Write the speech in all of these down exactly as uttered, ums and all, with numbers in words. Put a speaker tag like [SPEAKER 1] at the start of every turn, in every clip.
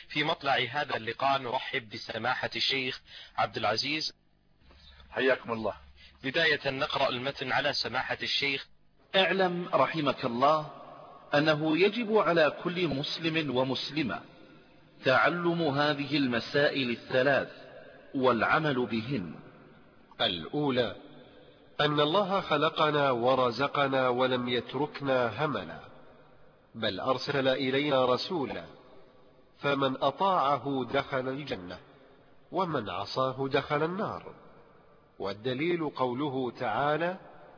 [SPEAKER 1] في مطلع هذا اللقاء نرحب بسماحة الشيخ عبد العزيز.
[SPEAKER 2] حياكم الله.
[SPEAKER 1] بداية نقرأ المتن على سماحة الشيخ.
[SPEAKER 3] اعلم رحمك الله أنه يجب على كل مسلم ومسلمة تعلم هذه المسائل الثلاث والعمل بهن.
[SPEAKER 4] الأولى أن الله خلقنا ورزقنا ولم يتركنا هملا، بل أرسل إلينا رسولا، فمن أطاعه دخل الجنة ومن عصاه دخل النار. والدليل قوله تعالى: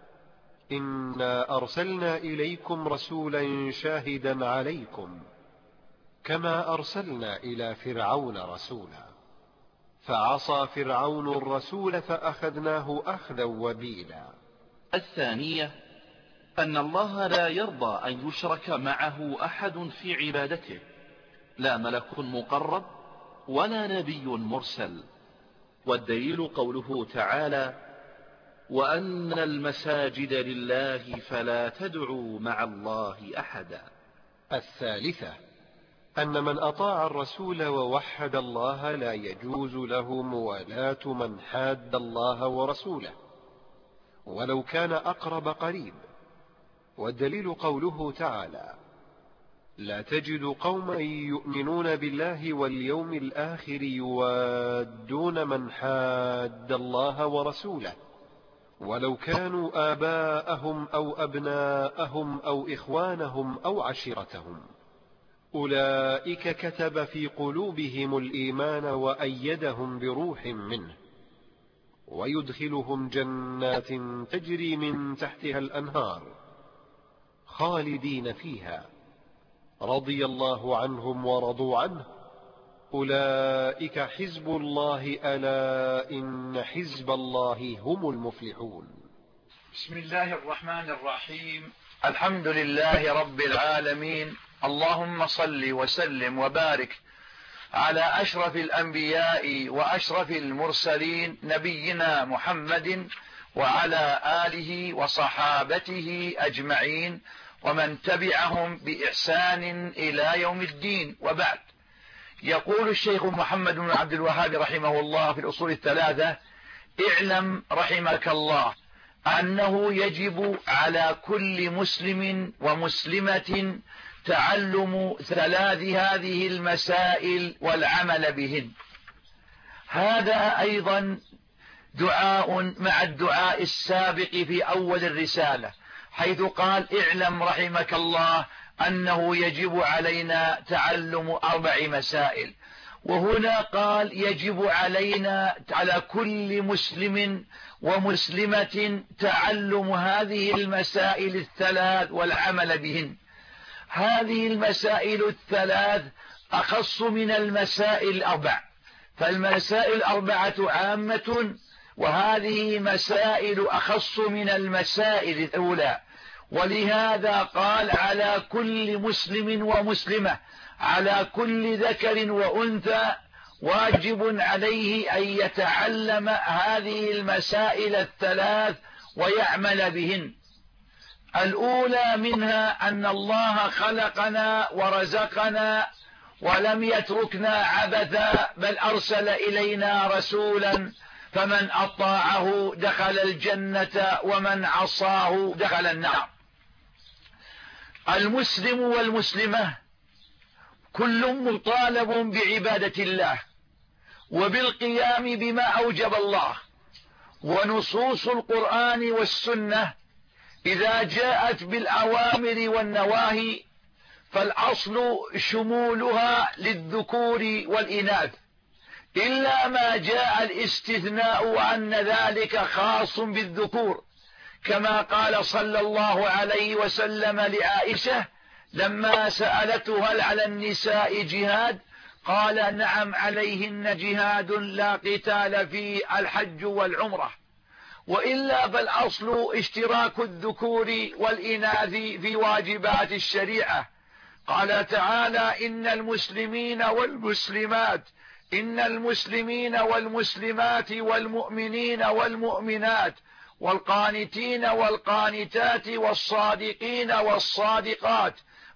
[SPEAKER 4] إنا أرسلنا إليكم رسولا شاهدا عليكم كما أرسلنا إلى فرعون رسولا، فعصى فرعون الرسول فأخذناه أخذا وبيلا.
[SPEAKER 3] الثانية أن الله لا يرضى أن يشرك معه أحد في عبادته، لا ملك مقرب ولا نبي مرسل. والدليل قوله تعالى: وأن المساجد لله فلا تدعوا مع الله أحدا.
[SPEAKER 4] الثالثة أن من أطاع الرسول ووحد الله لا يجوز له موالاة من حاد الله ورسوله ولو كان أقرب قريب. والدليل قوله تعالى: لا تجد قوما يؤمنون بالله واليوم الآخر يوادون من حاد الله ورسوله ولو كانوا آباءهم أو أبناءهم أو إخوانهم أو عشيرتهم، أولئك كتب في قلوبهم الإيمان وأيدهم بروح منه ويدخلهم جنات تجري من تحتها الأنهار خالدين فيها، رضي الله عنهم ورضوا عنه، أولئك حزب الله، ألا إن حزب الله هم المفلحون.
[SPEAKER 2] بسم الله الرحمن الرحيم. الحمد لله رب العالمين، اللهم صل وسلم وبارك على أشرف الأنبياء وأشرف المرسلين نبينا محمد وعلى آله وصحابته أجمعين ومن تبعهم بإحسان إلى يوم الدين، وبعد. يقول الشيخ محمد بن عبد الوهاب رحمه الله في الأصول الثلاثة: اعلم رحمك الله أنه يجب على كل مسلم ومسلمة تعلم ثلاث هذه المسائل والعمل بهن. هذا أيضا دعاء مع الدعاء السابق في أول الرسالة، حيث قال: اعلم رحمك الله أنه يجب علينا تعلم أربع مسائل، وهنا قال يجب علينا على كل مسلم ومسلمة تعلم هذه المسائل الثلاث والعمل بهن. هذه المسائل الثلاث أخص من المسائل الأربع، فالمسائل الأربعة عامة، وهذه مسائل أخص من المسائل الأولى. ولهذا قال على كل مسلم ومسلمة، على كل ذكر وأنثى، واجب عليه أن يتعلم هذه المسائل الثلاث ويعمل بهن. الأولى منها أن الله خلقنا ورزقنا ولم يتركنا عبثا، بل أرسل إلينا رسولا، فمن أطاعه دخل الجنة ومن عصاه دخل النار. المسلم والمسلمة كل مطالب بعبادة الله وبالقيام بما أوجب الله، ونصوص القرآن والسنة إذا جاءت بالأوامر والنواهي فالأصل شمولها للذكور والإناث، إلا ما جاء الاستثناء وأن ذلك خاص بالذكور، كما قال صلى الله عليه وسلم لعائشة لما سألته: هل على النساء جهاد؟ قال: نعم، عليهن جهاد لا قتال فيه، الحج والعمرة. وإلا فالأصل اشتراك الذكور والإناث في واجبات الشريعة. قال تعالى: إن المسلمين والمسلمات إن المسلمين والمسلمات والمؤمنين والمؤمنات والقانتين والقانتات والصادقين والصادقات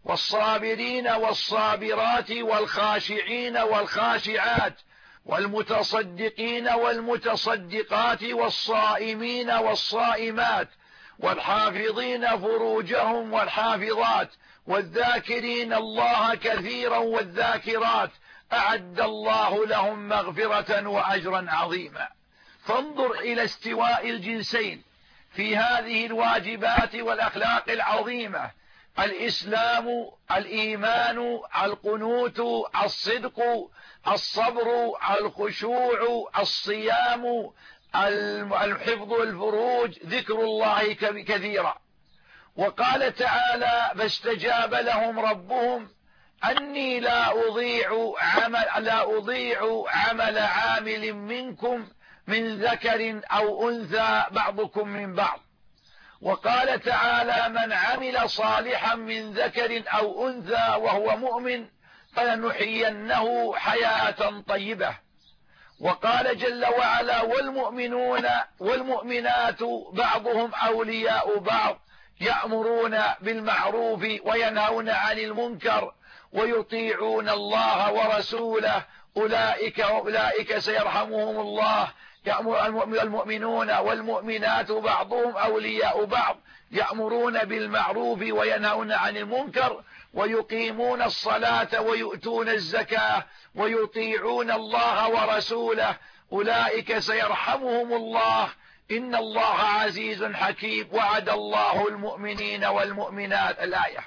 [SPEAKER 2] والصابرين والصابرات والخاشعين والخاشعات والمتصدقين والمتصدقات والصائمين والصائمات والحافظين فروجهم والحافظات والذاكرين الله كثيرا والذاكرات أعد الله لهم مغفرة وأجرا عظيما. فانظر إلى استواء الجنسين في هذه الواجبات والأخلاق العظيمة: الإسلام، الإيمان، القنوت، الصدق، الصبر، الخشوع، الصيام، الحفظ الفروج، ذكر الله كثيرا. وقال تعالى: فاستجاب لهم ربهم أني لا أضيع عمل, لا أضيع عمل عامل منكم من ذكر أو أنثى بعضكم من بعض. وقال تعالى: من عمل صالحا من ذكر أو أنثى وهو مؤمن فلنحيينه حياة طيبة. وقال جل وعلا: والمؤمنون والمؤمنات بعضهم أولياء بعض يأمرون بالمعروف وينهون عن المنكر ويطيعون الله ورسوله أولئك وأولئك سيرحمهم الله. يأمر المؤمنون والمؤمنات بعضهم أولياء بعض يأمرون بالمعروف وينهون عن المنكر ويقيمون الصلاة ويؤتون الزكاة ويطيعون الله ورسوله أولئك سيرحمهم الله إن الله عزيز حكيم وعد الله المؤمنين والمؤمنات. الآية.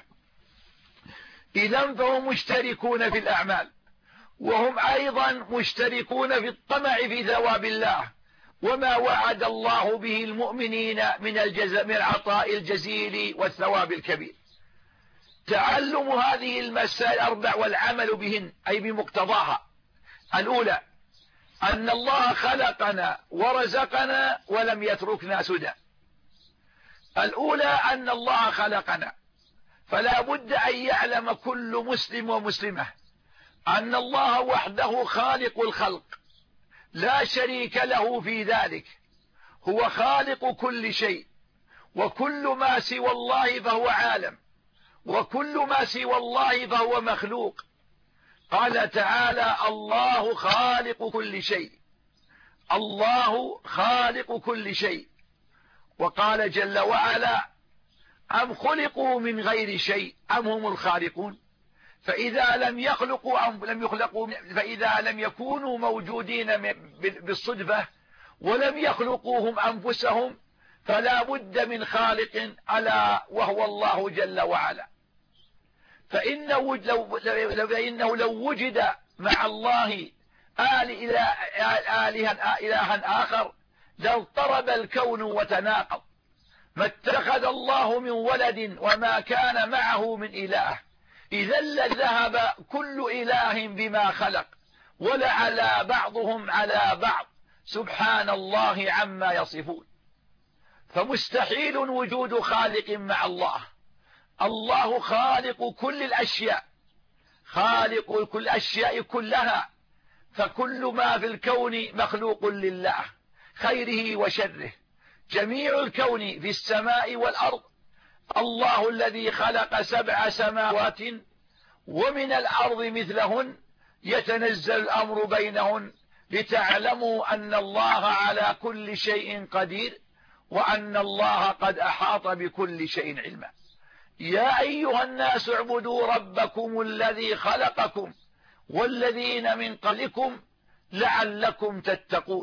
[SPEAKER 2] إذن فهم مشتركون في الأعمال، وهم أيضا مشتركون في الطمع في ثواب الله وما وعد الله به المؤمنين من الجزاء من العطاء الجزيل والثواب الكبير. تعلم هذه المسائل الأربع والعمل بهن أي بمقتضاها: الأولى أن الله خلقنا ورزقنا ولم يتركنا سدى. الأولى أن الله خلقنا، فلا بد أن يعلم كل مسلم ومسلمة أن الله وحده خالق الخلق لا شريك له في ذلك، هو خالق كل شيء، وكل ما سوى الله فهو عالم، وكل ما سوى الله فهو مخلوق. قال تعالى: الله خالق كل شيء، الله خالق كل شيء. وقال جل وعلا: أم خلقوا من غير شيء أم هم الخالقون. فإذا لم يخلقوا أم لم يخلقوا فإذا لم يكونوا موجودين بالصدفة ولم يخلقوهم أنفسهم فلا بد من خالق ألا وهو الله جل وعلا. فإنه لو, فإنه لو وجد مع الله آل آلها إلها آخر لاضطرب الكون وتناقض. ما اتخذ الله من ولد وما كان معه من إله، إذا لذهب كل إله بما خلق ولعلى بعضهم على بعض سبحان الله عما يصفون. فمستحيل وجود خالق مع الله. الله خالق كل الأشياء، خالق كل الأشياء كلها، فكل ما في الكون مخلوق لله خيره وشره. جميع الكون في السماء والأرض الله الذي خلق سبع سماوات ومن الأرض مثلهن يتنزل الأمر بينهن لتعلموا أن الله على كل شيء قدير وأن الله قد أحاط بكل شيء علما. يا أيها الناس اعبدوا ربكم الذي خلقكم والذين من قبلكم لعلكم تتقون.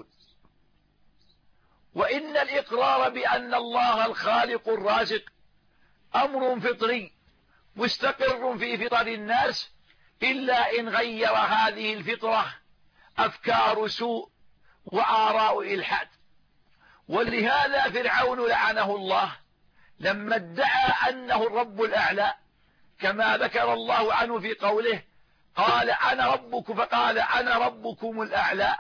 [SPEAKER 2] وإن الإقرار بأن الله الخالق الرازق أمر فطري مستقر في فطر الناس، إلا إن غير هذه الفطرة أفكار سوء وآراء إلحاد. ولهذا فرعون لعنه الله لما ادعى أنه الرب الأعلى، كما ذكر الله عنه في قوله: قال أنا ربك فقال أنا ربكم الأعلى.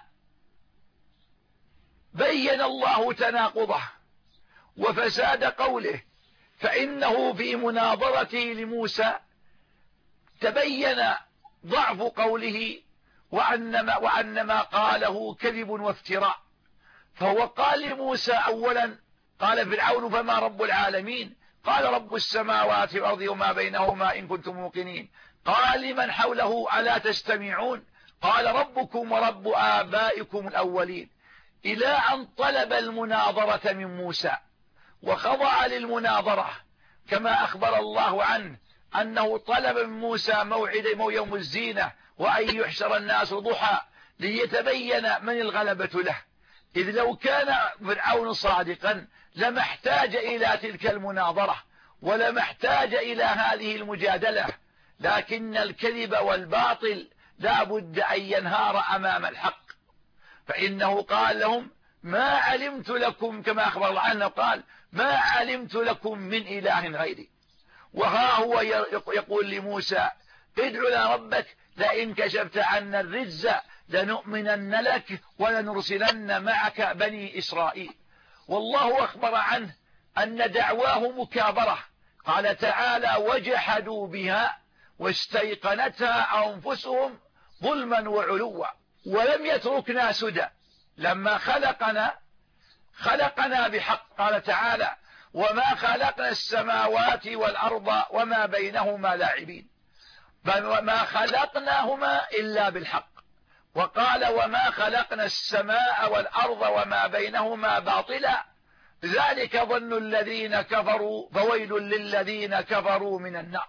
[SPEAKER 2] بين الله تناقضه وفساد قوله، فإنه في مناظرته لموسى تبين ضعف قوله وأنما, وأنما قاله كذب وافتراء. فهو قال لموسى أولا، قال فرعون: فما رب العالمين؟ قال رب السماوات والأرض وما بينهما إن كنتم موقنين. قال لمن حوله ألا تستمعون قال ربكم ورب آبائكم الأولين، إلى أن طلب المناظرة من موسى وخضع للمناظرة، كما أخبر الله عنه أنه طلب من موسى موعد يوم الزينة وأن يحشر الناس ضحى ليتبين من الغلبة له، إذ لو كان فرعون صادقا لما احتاج إلى تلك المناظرة ولما احتاج إلى هذه المجادلة، لكن الكذب والباطل لا بد أن ينهار أمام الحق. فإنه قال لهم ما علمت لكم، كما أخبر الله عنه قال ما علمت لكم من إله غيري. وها هو يقول لموسى ادع لنا ربك لئن كشفت عنا الرجز لنؤمنن لك ولنرسلن معك بني إسرائيل. والله أخبر عنه أن دعواه مكابرة، قال تعالى وجحدوا بها واستيقنتها أنفسهم ظلما وعلوا ولم يتركنا سدى. لما خلقنا خلقنا بحق، قال تعالى وما خلقنا السماوات والأرض وما بينهما لاعبين، وما خلقناهما إلا بالحق. وقال وما خلقنا السماء والأرض وما بينهما باطلا ذلك ظن الذين كفروا فويل للذين كفروا من النار.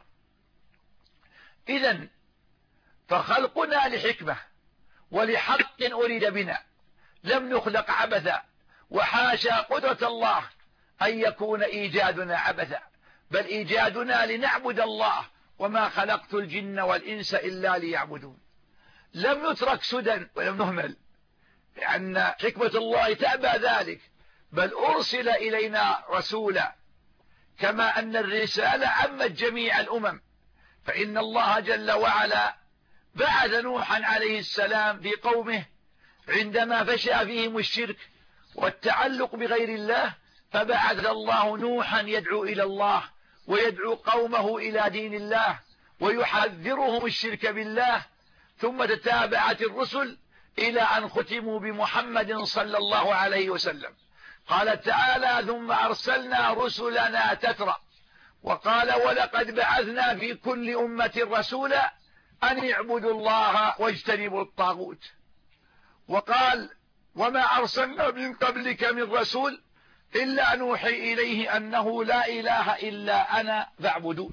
[SPEAKER 2] إذن فخلقنا لحكمة ولحق أريد بنا، لم نخلق عبثا، وحاشا قدرة الله أن يكون إيجادنا عبثا، بل إيجادنا لنعبد الله وما خلقت الجن والإنس إلا ليعبدون. لم نترك سدى ولم نهمل، لأن حكمة الله تأبى ذلك، بل أرسل إلينا رسولا، كما أن الرسالة عمت جميع الأمم. فإن الله جل وعلا بعث نوحا عليه السلام في قومه عندما فشى فيهم الشرك والتعلق بغير الله، فبعث الله نوحا يدعو إلى الله ويدعو قومه إلى دين الله ويحذرهم الشرك بالله. ثم تتابعت الرسل إلى أن ختموا بمحمد صلى الله عليه وسلم. قال تعالى ثم أرسلنا رسلنا تترى، وقال ولقد بعثنا في كل أمة رسولا أن اعبدوا الله واجتنبوا الطاغوت. وقال وما أرسلنا من قبلك من رسول إلا نوحي إليه أنه لا إله إلا أنا فاعبدون.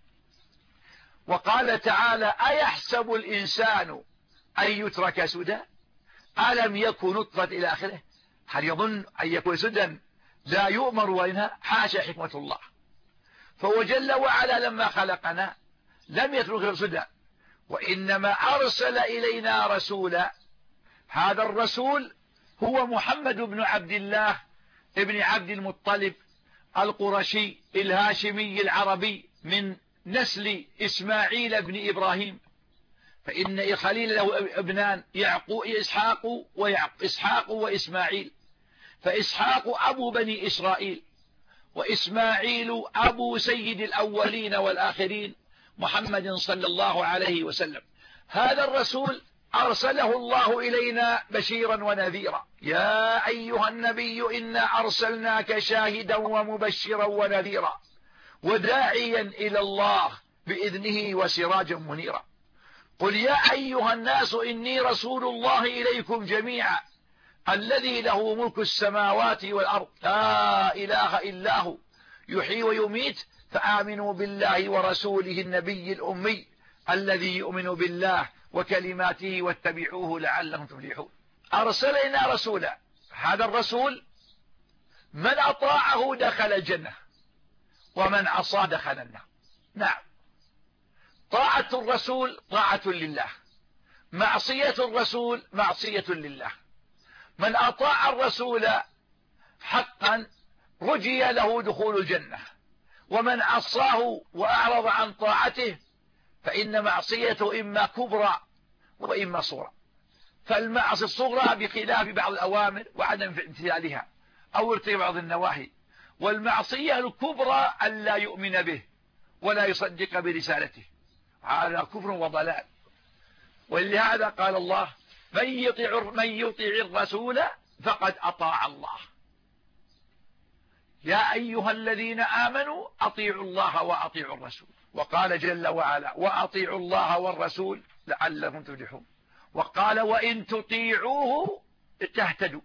[SPEAKER 2] وقال تعالى أيحسب الإنسان أن يترك سدى ألم يكن نطفة إلى آخره. هل يظن أن يكون سدى لا يؤمر وينهى؟ حاشا حكمة الله. فهو جل وعلا لما خلقنا لم يترك سدى، وإنما أرسل إلينا رسولا. هذا الرسول هو محمد بن عبد الله ابن عبد المطلب القرشي الهاشمي العربي من نسل إسماعيل بن إبراهيم. فإن خليل له ابنان يعقوب إسحاق وإسحاق وإسماعيل، فإسحاق أبو بني إسرائيل، وإسماعيل أبو سيد الأولين والآخرين محمد صلى الله عليه وسلم. هذا الرسول أرسله الله إلينا بشيرا ونذيرا. يا أيها النبي إنا أرسلناك شاهدا ومبشرا ونذيرا وداعيا إلى الله بإذنه وسراجا منيرا. قل يا أيها الناس إني رسول الله إليكم جميعا الذي له ملك السماوات والأرض لا إله إلا هو يحيي ويميت فآمنوا بالله ورسوله النبي الأمي الذي يؤمن بالله وكلماته واتبعوه لعلهم تفلحون. أرسلنا رسولا، هذا الرسول من أطاعه دخل الجنة ومن عصى دخل النار. نعم، طاعة الرسول طاعة لله، معصية الرسول معصية لله. من أطاع الرسول حقا رجي له دخول الجنة، ومن عصاه وأعرض عن طاعته فإن معصيته إما كبرى وإما صغرى. فالمعصية الصغرى بخلاف بعض الأوامر وعدم امتثالها أو ارتكاب بعض النواهي، والمعصية الكبرى أن لا يؤمن به ولا يصدق برسالته، هذا كفر وضلال. ولهذا قال الله من يطع من يطع الرسول فقد أطاع الله. يا أيها الذين آمنوا أطيعوا الله وأطيعوا الرسول. وقال جل وعلا وأطيعوا الله والرسول لعلكم تفلحون. وقال وإن تطيعوه تهتدوا.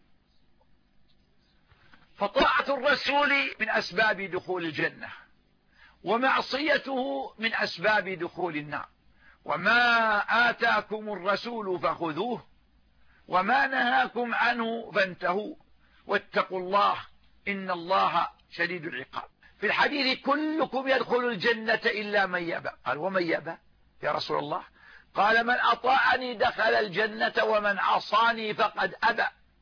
[SPEAKER 2] فطاعة الرسول من أسباب دخول الجنة، ومعصيته من أسباب دخول النار. وما آتاكم الرسول فخذوه وما نهاكم عنه فانتهوا واتقوا الله إن الله شديد العقاب. في الحديث كلكم يدخل الجنة إلا من يأبى. قال ومن يأبى يا رسول الله؟ قال من أطاعني دخل الجنة ومن عصاني فقد أبى.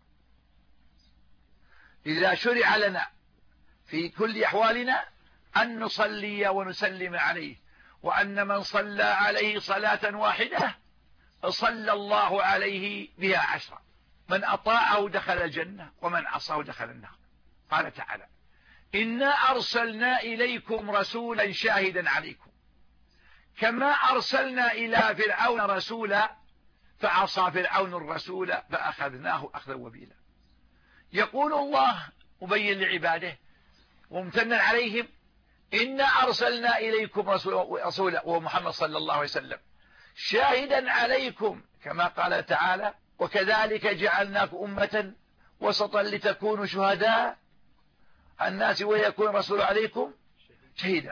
[SPEAKER 2] إذا شرع لنا في كل أحوالنا أن نصلي ونسلم عليه، وأن من صلى عليه صلاة واحدة صلى الله عليه بها عشرة. من أطاعه دخل الجنة ومن عصاه دخل النار. قال تعالى إنا أرسلنا إليكم رسولا شاهدا عليكم كما أرسلنا إلى فرعون رسولا فعصى فرعون الرسول فأخذناه أخذا وبيلا. يقول الله مبين لعباده وممتنا عليهم إنا أرسلنا إليكم رسولا وهو محمد صلى الله عليه وسلم شاهدا عليكم كما قال تعالى وكذلك جعلناكم أمة وسطا لتكونوا شهداء الناس ويكون الرسول عليكم شهيدا.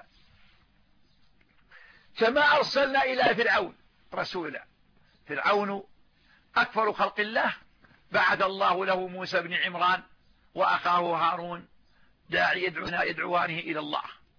[SPEAKER 2] كما أرسلنا إلى فرعون رسولا. فرعون أكبر خلق الله، بعث الله له موسى بن عمران وأخاه هارون داعي يدعونا يدعوانه إلى الله.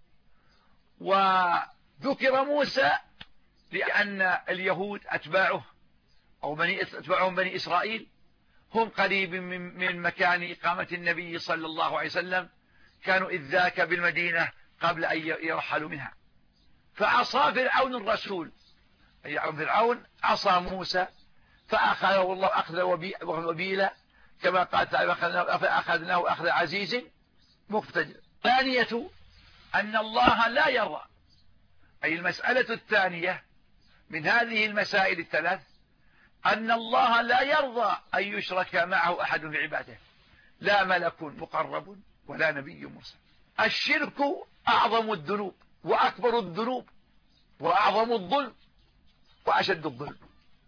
[SPEAKER 2] وذكر موسى لأن اليهود أتباعه أو بني أتباعهم بني إسرائيل هم قريب من, من مكان إقامة النبي صلى الله عليه وسلم، كانوا إذ ذاك بالمدينة قبل أن يرحلوا منها. فعصى فرعون الرسول، أي فرعون عصى موسى فأخذه الله أخذ وبيلا كما قال تعالى فأخذناه أخذ عزيز مقتدر. ثانية أن الله لا يرضى، أي المسألة الثانية من هذه المسائل الثلاث أن الله لا يرضى أن يشرك معه أحد في عباده، لا ملك مقرب ولا نبي مرسل. الشرك أعظم الذنوب وأكبر الذنوب وأعظم الظلم وأشد الظلم،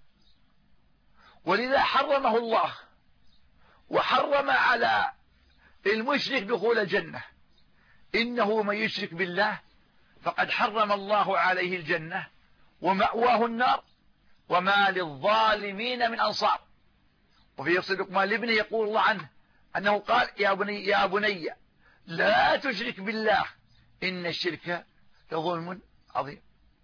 [SPEAKER 2] ولذا حرمه الله وحرم على المشرك دخول الجنة. إنه من يشرك بالله فقد حرم الله عليه الجنة ومأواه النار وما للظالمين من أنصار. وفي قصة لقمان لابنه يقول الله عنه أنه قال يا بني, يا بني لا تشرك بالله إن الشرك لظلم عظيم.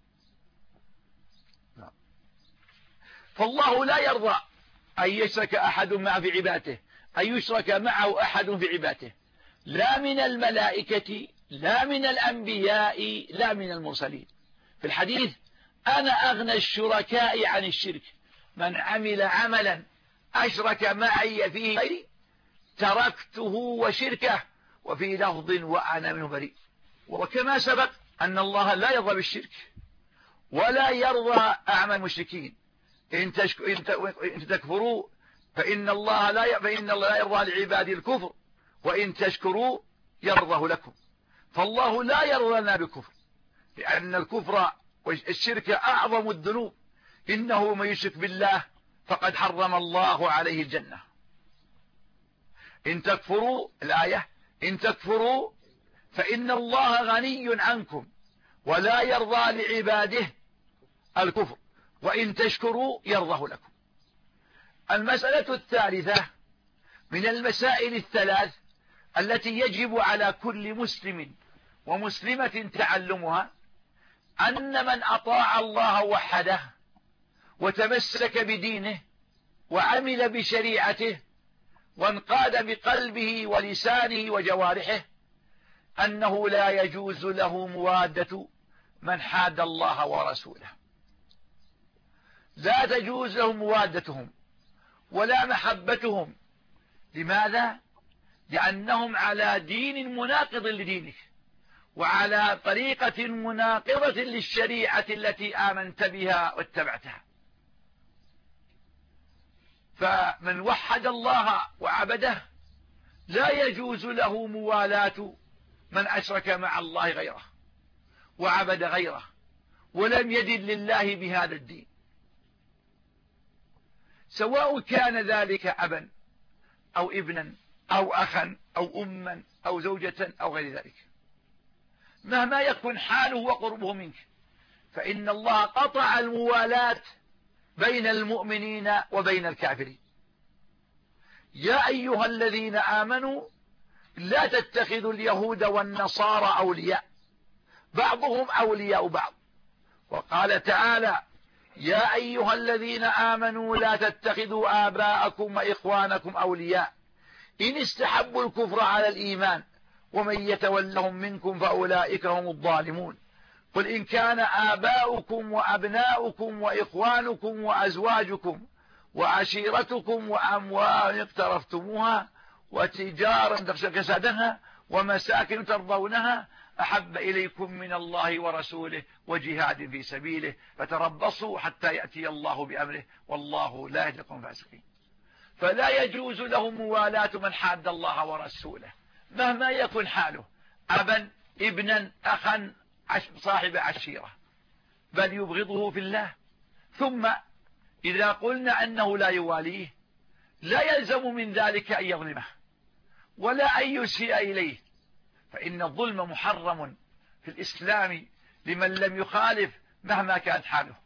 [SPEAKER 2] فالله لا يرضى أن يشرك أحد معه في عباده، أن يشرك معه أحد في عباده، لا من الملائكة لا من الأنبياء لا من المرسلين. في الحديث أنا أغنى الشركاء عن الشرك، من عمل عملا أشرك معي فيه غيري تركته وشركه. وفي لفظ وأنا منه بريء. وكما سبق أن الله لا يرضى بالشرك ولا يرضى أعمال المشركين. إن, تشك... إن تكفروا فإن الله لا ي... فإن الله لا يرضى لعباده الكفر وإن تشكروا يرضه لكم. فالله لا يرضى لنا بكفر، لأن الكفر والشرك أعظم الذنوب. إنه من يشرك بالله فقد حرم الله عليه الجنة. إن تكفروا الآية إن تكفروا فإن الله غني عنكم ولا يرضى لعباده الكفر وإن تشكروا يرضه لكم. المسألة الثالثة من المسائل الثلاث التي يجب على كل مسلم ومسلمة تعلمها أن من أطاع الله وحده وتمسك بدينه وعمل بشريعته وانقاد بقلبه ولسانه وجوارحه أنه لا يجوز له موادة من حاد الله ورسوله. لا تجوز لهم موادتهم ولا محبتهم. لماذا؟ لأنهم على دين مناقض لدينك وعلى طريقة مناقضة للشريعة التي آمنت بها واتبعتها. فمن وحد الله وعبده لا يجوز له موالاة من أشرك مع الله غيره وعبد غيره ولم يدن لله بهذا الدين، سواء كان ذلك أبا أو ابنا أو أخا أو أما أو زوجة أو غير ذلك، مهما يكن حاله وقربه منك، فإن الله قطع الموالاة بين المؤمنين وبين الكافرين. يا أيها الذين آمنوا لا تتخذوا اليهود والنصارى أولياء بعضهم أولياء بعض. وقال تعالى: يا أيها الذين آمنوا لا تتخذوا آباءكم وإخوانكم أولياء إن استحبوا الكفر على الإيمان ومن يتولهم منكم فأولئك هم الظالمون. قل إن كان آباؤكم وأبناؤكم وإخوانكم وأزواجكم وعشيرتكم وأموال اقترفتموها وتجارة تخشون كسادها ومساكن ترضونها أحب إليكم من الله ورسوله وجهاد في سبيله فتربصوا حتى يأتي الله بأمره والله لا يهدي القوم الفاسقين. فلا يجوز لهم موالاة من حاد الله ورسوله مهما يكن حاله، أبا ابنا أخا صاحب عشيرة، بل يبغضه في الله. ثم إذا قلنا أنه لا يواليه لا يلزم من ذلك أن يظلمه ولا أن يسيء إليه، فإن الظلم محرم في الإسلام لمن لم يخالف مهما كان حاله.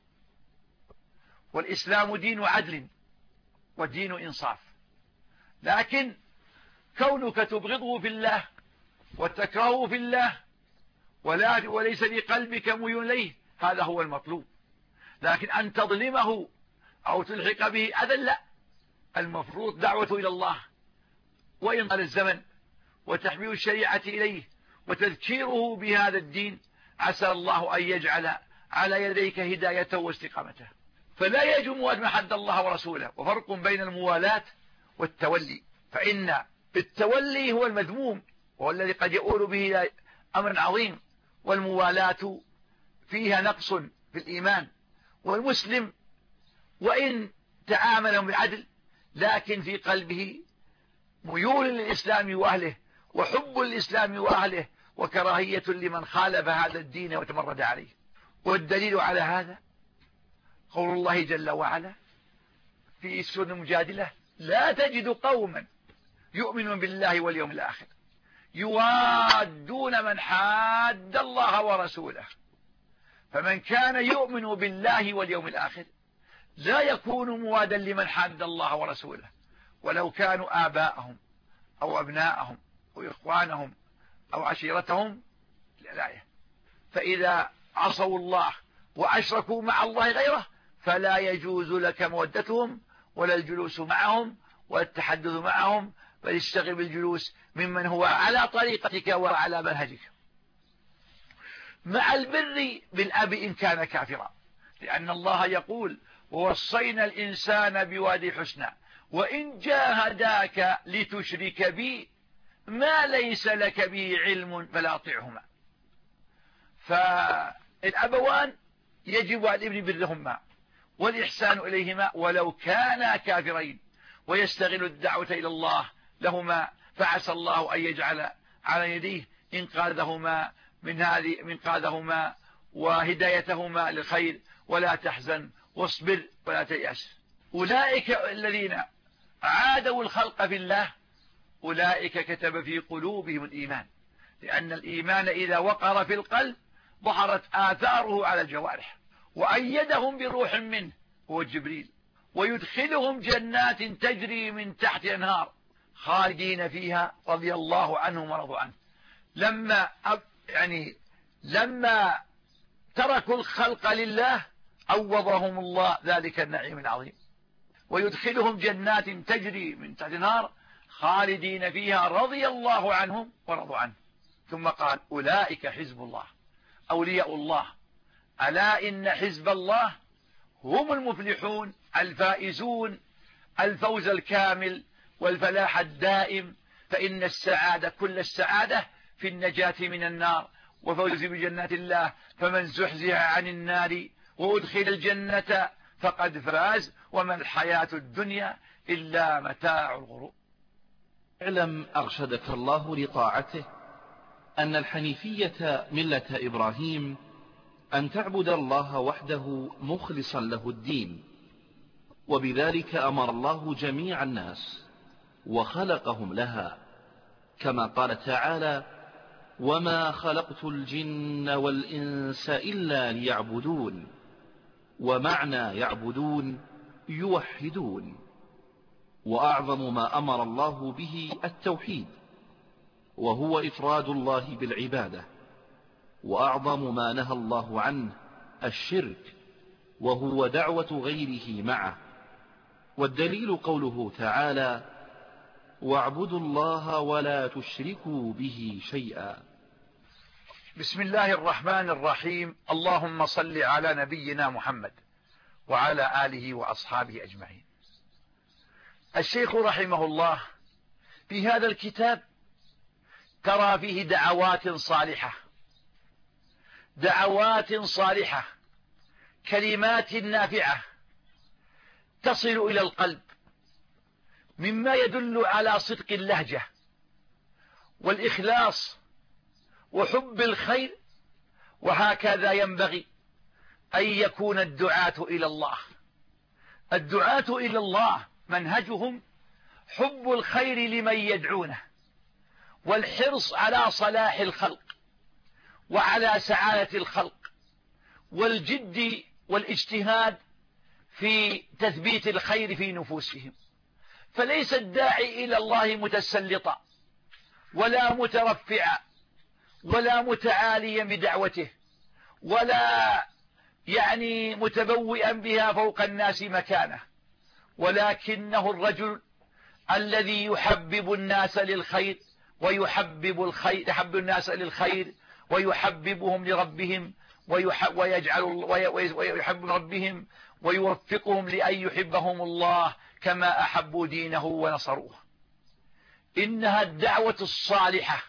[SPEAKER 2] والإسلام دين عدل ودين إنصاف، لكن كونك تبغضه في الله وتكرهه في الله ولا وليس بقلبك ميول إليه هذا هو المطلوب، لكن أن تظلمه أو تلحق به أذى لا، المفروض دعوة إلى الله وإن طال الزمن وتحميل الشريعة إليه وتذكيره بهذا الدين، عسى الله أن يجعل على يديك هدايته واستقامته. فلا يجب موالاة من حد الله ورسوله، وفرق بين الموالاة والتولي، فإن التولي هو المذموم وهو الذي قد يؤول به إلى أمر عظيم، والموالاة فيها نقص في الإيمان. والمسلم وإن تعامل بعدل لكن في قلبه ميول للإسلام وأهله وحب الإسلام وأهله وكراهية لمن خالف هذا الدين وتمرد عليه. والدليل على هذا قول الله جل وعلا في سورة المجادلة: لا تجد قوما يؤمنون بالله واليوم الآخر يوادون من حاد الله ورسوله. فمن كان يؤمن بالله واليوم الآخر لا يكون موادا لمن حاد الله ورسوله ولو كانوا آباءهم أو أبناءهم أو إخوانهم أو عشيرتهم الآية. فإذا عصوا الله وأشركوا مع الله غيره فلا يجوز لك مودتهم ولا الجلوس معهم ولا التحدث معهم، بل اشتغل بالجلوس ممن هو على طريقتك وعلى منهجك، مع البر بالأب إن كان كافرا، لأن الله يقول: ووصينا الإنسان بوالديه حسنا وإن جاهداك لتشرك بي ما ليس لك به علم فلا تطعهما. فالأبوان يجب على الابن برهما والإحسان إليهما ولو كانا كافرين، ويستغل الدعوة إلى الله لهما، فعسى الله أن يجعل على يديه إنقاذهما من هذه إنقاذهما وهدايتهما للخير. ولا تحزن واصبر ولا تيأس. أولئك الذين عادوا الخلق في الله أولئك كتب في قلوبهم الإيمان، لأن الإيمان إذا وقر في القلب ظهرت آثاره على الجوارح. وأيدهم بروح منه هو جبريل، ويدخلهم جنات تجري من تحت أنهار خالدين فيها رضي الله عنهم ورضوا عنه. لما يعني لما تركوا الخلق لله عوضهم الله ذلك النعيم العظيم. ويدخلهم جنات تجري من تحت الأنهار خالدين فيها رضي الله عنهم ورضوا عنه. ثم قال: أولئك حزب الله أولياء الله ألا إن حزب الله هم المفلحون الفائزون الفوز الكامل والفلاح الدائم. فإن السعادة كل السعادة في النجاة من النار وفوز بجنات الله، فمن زحزح عن النار وأدخل الجنة فقد فاز وما الحياة الدنيا إلا متاع الغرور.
[SPEAKER 3] اعلم أرشدك الله لطاعته أن الحنيفية ملة إبراهيم أن تعبد الله وحده مخلصا له الدين، وبذلك أمر الله جميع الناس وخلقهم لها، كما قال تعالى: وما خلقت الجن والإنس إلا ليعبدون. ومعنى يعبدون يوحدون. وأعظم ما أمر الله به التوحيد، وهو إفراد الله بالعبادة. وأعظم ما نهى الله عنه الشرك، وهو دعوة غيره معه. والدليل قوله تعالى: واعبدوا الله ولا تشركوا به شيئا.
[SPEAKER 2] بسم الله الرحمن الرحيم. اللهم صل على نبينا محمد وعلى آله وأصحابه أجمعين. الشيخ رحمه الله في هذا الكتاب ترى فيه دعوات صالحة، دعوات صالحة، كلمات نافعة تصل إلى القلب، مما يدل على صدق اللهجة والإخلاص وحب الخير. وهكذا ينبغي أن يكون الدعاة إلى الله. الدعاة إلى الله منهجهم حب الخير لمن يدعونه، والحرص على صلاح الخلق وعلى سعادة الخلق، والجد والاجتهاد في تثبيت الخير في نفوسهم. فليس الداعي إلى الله متسلطا ولا مترفعا ولا متعاليا بدعوته، ولا يعني متبوئا بها فوق الناس مكانه، ولكنه الرجل الذي يحبب الناس للخير ويحبب الخير يحبب الناس للخير ويحببهم لربهم ويجعل ويحب ربهم ويوفقهم لأن يحبهم الله كما أحبوا دينه ونصروه. إنها الدعوة الصالحة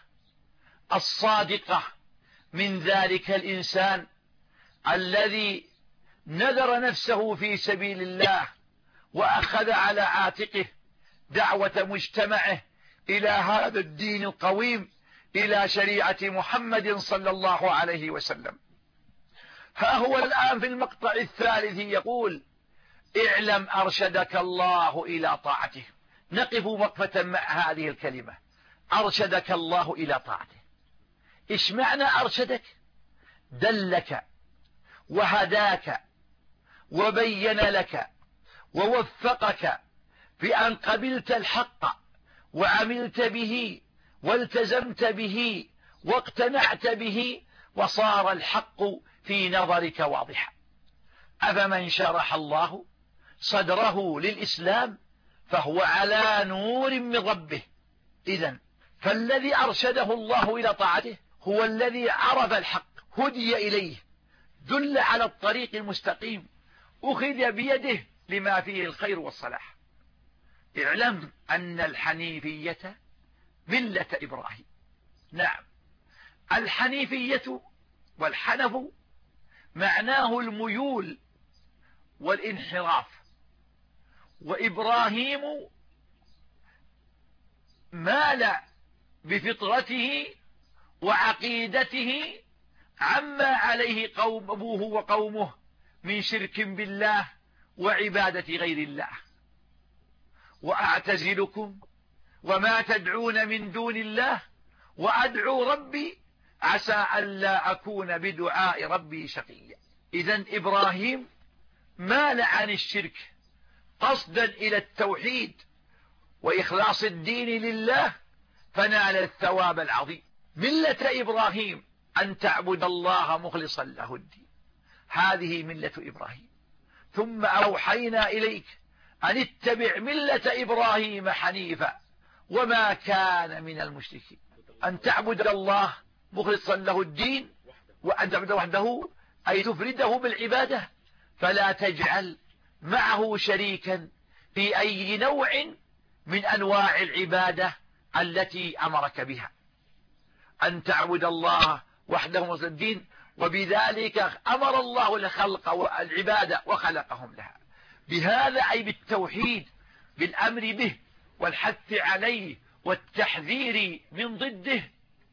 [SPEAKER 2] الصادقة من ذلك الإنسان الذي نذر نفسه في سبيل الله وأخذ على عاتقه دعوة مجتمعه إلى هذا الدين القويم، إلى شريعة محمد صلى الله عليه وسلم. ها هو الآن في المقطع الثالث يقول: اعلم أرشدك الله إلى طاعته. نقف وقفة مع هذه الكلمة: أرشدك الله إلى طاعته. إيش معنى أرشدك؟ دلك وهداك وبين لك ووفقك بأن قبلت الحق وعملت به والتزمت به واقتنعت به، وصار الحق في نظرك واضحا. أفمن شرح الله صدره للإسلام فهو على نور من ربه. إذن فالذي أرشده الله إلى طاعته هو الذي عرف الحق، هدي إليه، دل على الطريق المستقيم، أخذ بيده لما فيه الخير والصلاح. اعلم أن الحنيفية ملة إبراهيم. نعم، الحنيفية والحنف معناه الميول والانحراف، وإبراهيم مال بفطرته وعقيدته عما عليه قوم أبوه وقومه من شرك بالله وعبادة غير الله. وأعتزلكم وما تدعون من دون الله وأدعو ربي عسى ألا أكون بدعاء ربي شقيا. إذن إبراهيم مال عن الشرك قصدا إلى التوحيد وإخلاص الدين لله، فنال الثواب العظيم. ملة إبراهيم أن تعبد الله مخلصا له الدين، هذه ملة إبراهيم. ثم أوحينا إليك أن اتبع ملة إبراهيم حنيفا وما كان من المشركين. أن تعبد الله مخلصا له الدين، وأن تعبد وحده أي تفرده بالعبادة، فلا تجعل معه شريكا في أي نوع من أنواع العبادة التي أمرك بها. أن تعبد الله وحده مخلصا الدين، وبذلك أمر الله الخلق والعبادة وخلقهم لها. بهذا أي بالتوحيد، بالأمر به والحث عليه والتحذير من ضده،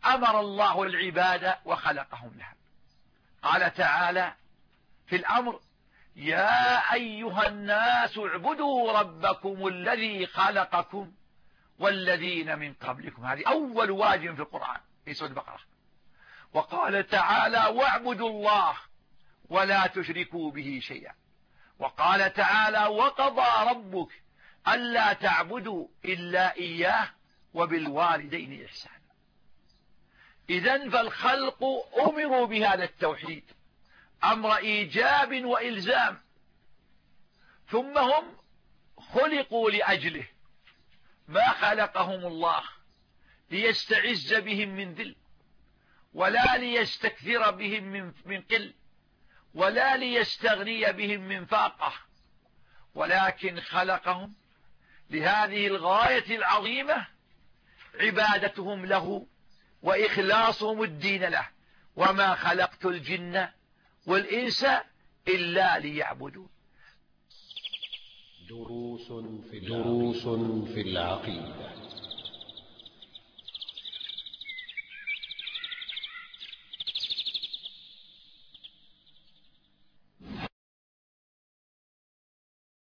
[SPEAKER 2] أمر الله العباد وخلقهم لها. قال تعالى في الأمر: يا أيها الناس اعبدوا ربكم الذي خلقكم والذين من قبلكم. هذه أول واجب في القرآن في سورة البقرة. وقال تعالى: واعبدوا الله ولا تشركوا به شيئا. وقال تعالى: وقضى ربك ألا تعبدوا إلا إياه وبالوالدين إحسانا. إذن فالخلق أمروا بهذا التوحيد أمر إيجاب وإلزام، ثم هم خلقوا لأجله، ما خلقهم الله ليستعز بهم من ذل، ولا ليستكثر بهم من من قل، ولا ليستغني بهم من فاقة، ولكن خلقهم لهذه الغاية العظيمة: عبادتهم له وإخلاصهم الدين له. وما خلقت الجن والإنس إلا ليعبدون.
[SPEAKER 4] دروس في دروس في العقيدة.